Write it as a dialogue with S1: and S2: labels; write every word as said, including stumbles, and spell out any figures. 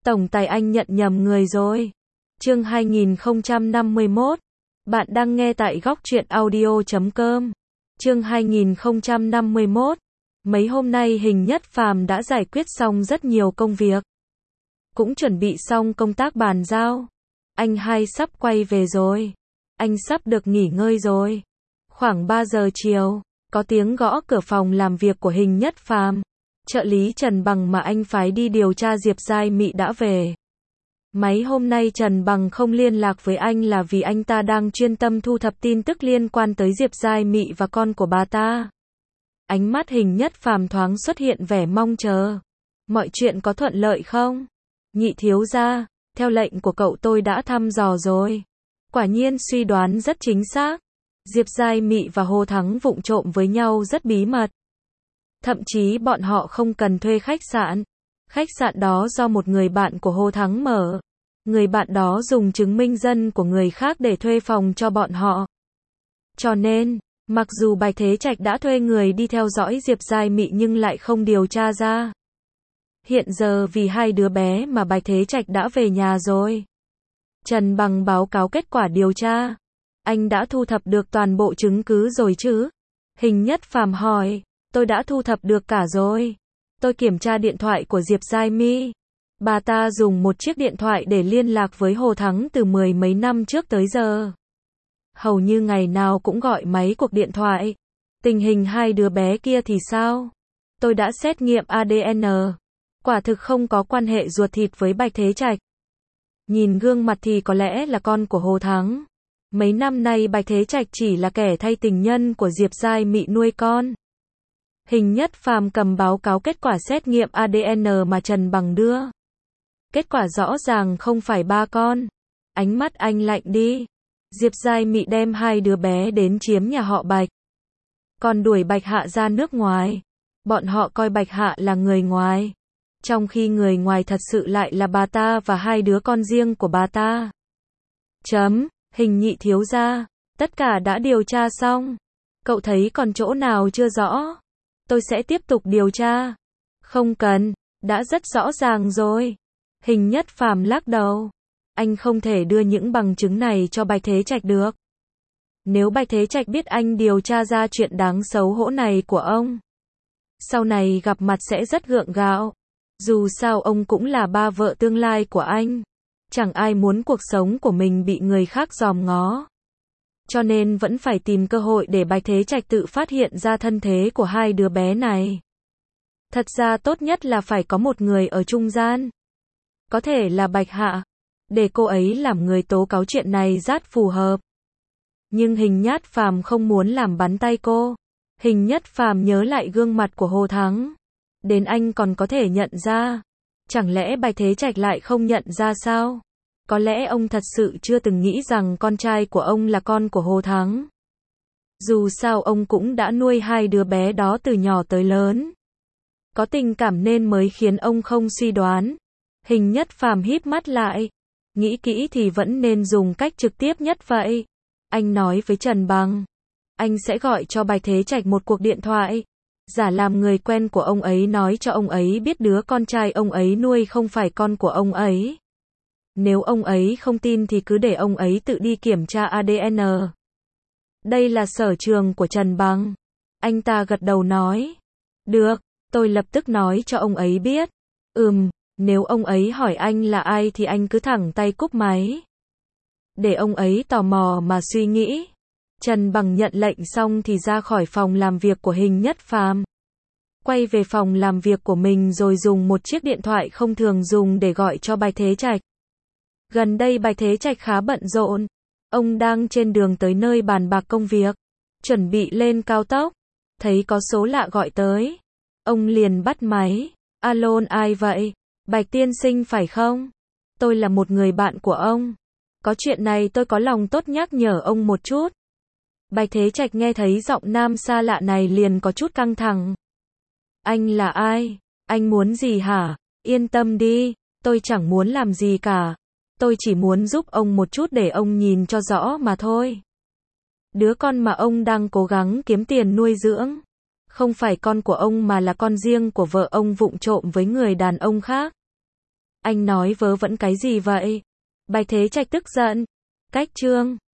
S1: Tổng tài anh nhận nhầm người rồi. Chương hai nghìn không trăm năm mươi mốt. Bạn đang nghe tại góc truyện audio chấm com. Chương hai nghìn không trăm năm mươi mốt. Mấy hôm nay Hình Nhất Phàm đã giải quyết xong rất nhiều công việc. Cũng chuẩn bị xong công tác bàn giao. Anh hai sắp quay về rồi. Anh sắp được nghỉ ngơi rồi. Khoảng ba giờ chiều, có tiếng gõ cửa phòng làm việc của Hình Nhất Phàm. Trợ lý Trần Bằng mà anh phái đi điều tra Diệp Giai Mị đã về. Mấy hôm nay Trần Bằng không liên lạc với anh là vì anh ta đang chuyên tâm thu thập tin tức liên quan tới Diệp Giai Mị và con của bà ta. Ánh mắt Hình Nhất Phàm thoáng xuất hiện vẻ mong chờ. Mọi chuyện có thuận lợi không? Nhị thiếu gia, theo lệnh của cậu tôi đã thăm dò rồi. Quả nhiên suy đoán rất chính xác. Diệp Giai Mị và Hồ Thắng vụng trộm với nhau rất bí mật. Thậm chí bọn họ không cần thuê khách sạn. Khách sạn đó do một người bạn của Hồ Thắng mở. Người bạn đó dùng chứng minh dân của người khác để thuê phòng cho bọn họ. Cho nên, mặc dù Bạch Thế Trạch đã thuê người đi theo dõi Diệp Giai Mị nhưng lại không điều tra ra. Hiện giờ vì hai đứa bé mà Bạch Thế Trạch đã về nhà rồi. Trần Bằng báo cáo kết quả điều tra. Anh đã thu thập được toàn bộ chứng cứ rồi chứ? Hình Nhất Phàm hỏi. Tôi đã thu thập được cả rồi. Tôi kiểm tra điện thoại của Diệp Giai Mị. Bà ta dùng một chiếc điện thoại để liên lạc với Hồ Thắng từ mười mấy năm trước tới giờ. Hầu như ngày nào cũng gọi mấy cuộc điện thoại. Tình hình hai đứa bé kia thì sao? Tôi đã xét nghiệm a đê en. Quả thực không có quan hệ ruột thịt với Bạch Thế Trạch. Nhìn gương mặt thì có lẽ là con của Hồ Thắng. Mấy năm nay Bạch Thế Trạch chỉ là kẻ thay tình nhân của Diệp Giai Mị nuôi con. Hình Nhất Phàm cầm báo cáo kết quả xét nghiệm a đê en mà Trần Bằng đưa. Kết quả rõ ràng không phải ba con. Ánh mắt anh lạnh đi. Diệp Giai Mị đem hai đứa bé đến chiếm nhà họ Bạch. Còn đuổi Bạch Hạ ra nước ngoài. Bọn họ coi Bạch Hạ là người ngoài. Trong khi người ngoài thật sự lại là bà ta và hai đứa con riêng của bà ta. Chấm, Hình nhị thiếu gia. Tất cả đã điều tra xong. Cậu thấy còn chỗ nào chưa rõ? Tôi sẽ tiếp tục điều tra. Không cần, đã rất rõ ràng rồi. Hình Nhất Phàm lắc đầu. Anh không thể đưa những bằng chứng này cho Bạch Thế Trạch được. Nếu Bạch Thế Trạch biết anh điều tra ra chuyện đáng xấu hổ này của ông, sau này gặp mặt sẽ rất gượng gạo. Dù sao ông cũng là ba vợ tương lai của anh. Chẳng ai muốn cuộc sống của mình bị người khác dòm ngó. Cho nên vẫn phải tìm cơ hội để Bạch Thế Trạch tự phát hiện ra thân thế của hai đứa bé này. Thật ra tốt nhất là phải có một người ở trung gian. Có thể là Bạch Hạ. Để cô ấy làm người tố cáo chuyện này rất phù hợp. Nhưng Hình Nhất Phàm không muốn làm bắn tay cô. Hình Nhất Phàm nhớ lại gương mặt của Hồ Thắng. Đến anh còn có thể nhận ra. Chẳng lẽ Bạch Thế Trạch lại không nhận ra sao? Có lẽ ông thật sự chưa từng nghĩ rằng con trai của ông là con của Hồ Thắng. Dù sao ông cũng đã nuôi hai đứa bé đó từ nhỏ tới lớn. Có tình cảm nên mới khiến ông không suy đoán. Hình Nhất Phàm híp mắt lại. Nghĩ kỹ thì vẫn nên dùng cách trực tiếp nhất vậy. Anh nói với Trần Bằng. Anh sẽ gọi cho Bạch Thế Trạch một cuộc điện thoại. Giả làm người quen của ông ấy nói cho ông ấy biết đứa con trai ông ấy nuôi không phải con của ông ấy. Nếu ông ấy không tin thì cứ để ông ấy tự đi kiểm tra a đê en. Đây là sở trường của Trần Bằng. Anh ta gật đầu nói. Được, tôi lập tức nói cho ông ấy biết. Ừm, nếu ông ấy hỏi anh là ai thì anh cứ thẳng tay cúp máy. Để ông ấy tò mò mà suy nghĩ. Trần Bằng nhận lệnh xong thì ra khỏi phòng làm việc của Hình Nhất Phàm. Quay về phòng làm việc của mình rồi dùng một chiếc điện thoại không thường dùng để gọi cho Bạch Thế Trạch. Gần đây Bạch Thế Trạch khá bận rộn. Ông đang trên đường tới nơi bàn bạc công việc. Chuẩn bị lên cao tốc. Thấy có số lạ gọi tới. Ông liền bắt máy. Alo, ai vậy? Bạch tiên sinh phải không? Tôi là một người bạn của ông. Có chuyện này tôi có lòng tốt nhắc nhở ông một chút. Bạch Thế Trạch nghe thấy giọng nam xa lạ này liền có chút căng thẳng. Anh là ai? Anh muốn gì hả? Yên tâm đi, tôi chẳng muốn làm gì cả. Tôi chỉ muốn giúp ông một chút để ông nhìn cho rõ mà thôi. Đứa con mà ông đang cố gắng kiếm tiền nuôi dưỡng. Không phải con của ông mà là con riêng của vợ ông vụng trộm với người đàn ông khác. Anh nói vớ vẩn cái gì vậy? Bạch Thế Trạch tức giận. Cách chương